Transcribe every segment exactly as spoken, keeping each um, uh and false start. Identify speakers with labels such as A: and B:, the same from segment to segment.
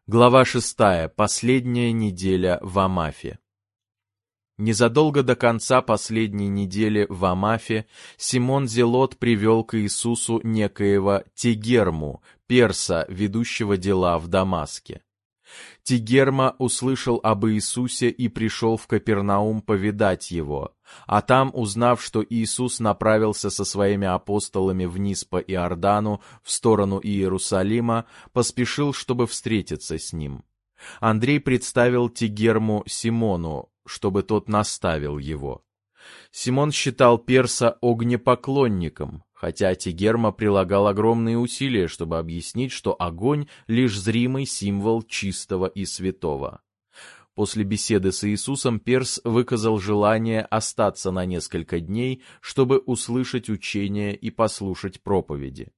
A: Глава шестая. Последняя неделя в Амафе. Незадолго до конца последней недели в Амафе Симон Зелот привел к Иисусу некоего Тигерму, перса, ведущего дела в Дамаске. Тигерма услышал об Иисусе и пришел в Капернаум повидать его, а там, узнав, что Иисус направился со своими апостолами вниз по Иордану в сторону Иерусалима, поспешил, чтобы встретиться с ним. Андрей представил Тигерму Симону, чтобы тот наставил его. Симон считал перса огнепоклонником, хотя Тигерма прилагал огромные усилия, чтобы объяснить, что огонь — лишь зримый символ чистого и святого. После беседы с Иисусом перс выказал желание остаться на несколько дней, чтобы услышать учение и послушать проповеди.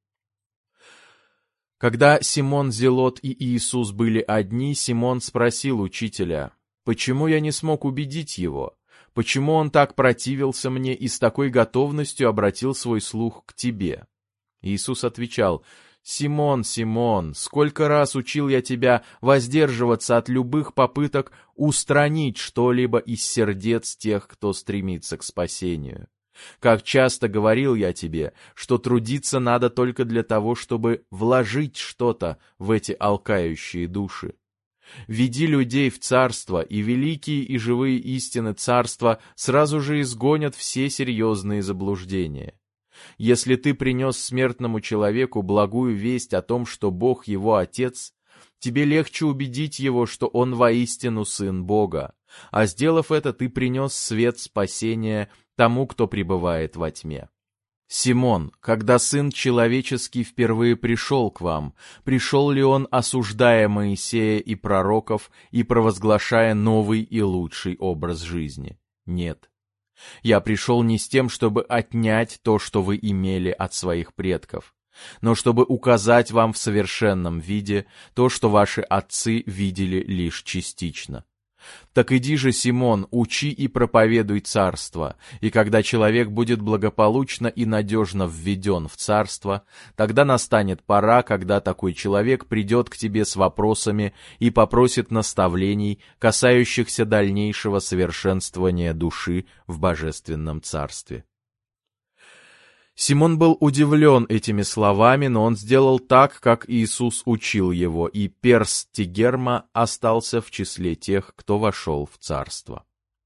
A: Когда Симон Зелот и Иисус были одни, Симон спросил учителя: «Почему я не смог убедить его? Почему он так противился мне и с такой готовностью обратил свой слух к тебе?» Иисус отвечал: «Симон, Симон, сколько раз учил я тебя воздерживаться от любых попыток устранить что-либо из сердец тех, кто стремится к спасению. Как часто говорил я тебе, что трудиться надо только для того, чтобы вложить что-то в эти алкающие души. Веди людей в царство, и великие и живые истины царства сразу же изгонят все серьезные заблуждения. Если ты принес смертному человеку благую весть о том, что Бог его Отец, тебе легче убедить его, что он воистину Сын Бога, а сделав это, ты принес свет спасения тому, кто пребывает во тьме. Симон, когда Сын Человеческий впервые пришел к вам, пришел ли он, осуждая Моисея и пророков и провозглашая новый и лучший образ жизни? Нет. Я пришел не с тем, чтобы отнять то, что вы имели от своих предков, но чтобы указать вам в совершенном виде то, что ваши отцы видели лишь частично. Так иди же, Симон, учи и проповедуй царство, и когда человек будет благополучно и надежно введен в царство, тогда настанет пора, когда такой человек придет к тебе с вопросами и попросит наставлений, касающихся дальнейшего совершенствования души в божественном царстве». Симон был удивлен этими словами, но он сделал так, как Иисус учил его, и перс Тигерма остался в числе тех, кто вошел в царство.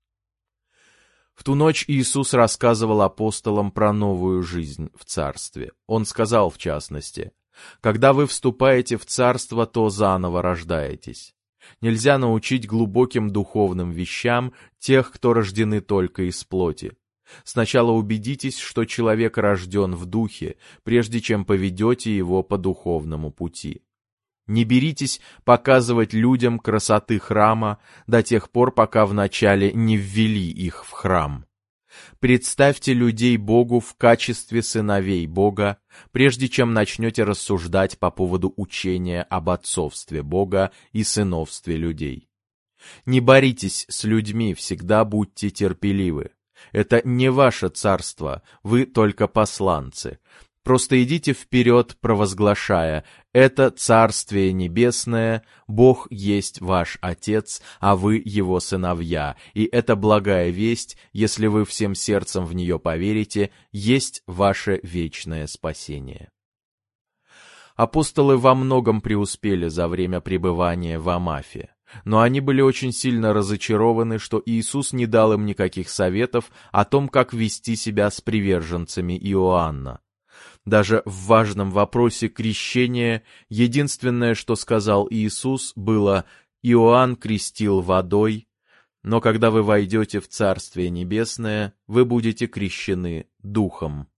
A: В ту ночь Иисус рассказывал апостолам про новую жизнь в царстве. Он сказал, в частности: «Когда вы вступаете в царство, то заново рождаетесь. Нельзя научить глубоким духовным вещам тех, кто рождены только из плоти. Сначала убедитесь, что человек рожден в духе, прежде чем поведете его по духовному пути. Не беритесь показывать людям красоты храма до тех пор, пока вначале не ввели их в храм. Представьте людей Богу в качестве сыновей Бога, прежде чем начнете рассуждать по поводу учения об отцовстве Бога и сыновстве людей. Не боритесь с людьми, всегда будьте терпеливы. Это не ваше царство, вы только посланцы. Просто идите вперед, провозглашая: это Царствие Небесное, Бог есть ваш Отец, а вы Его сыновья, и эта благая весть, если вы всем сердцем в нее поверите, есть ваше вечное спасение». Апостолы во многом преуспели за время пребывания в Амафе. Но они были очень сильно разочарованы, что Иисус не дал им никаких советов о том, как вести себя с приверженцами Иоанна. Даже в важном вопросе крещения единственное, что сказал Иисус, было: «Иоанн крестил водой, но когда вы войдете в Царствие Небесное, вы будете крещены Духом».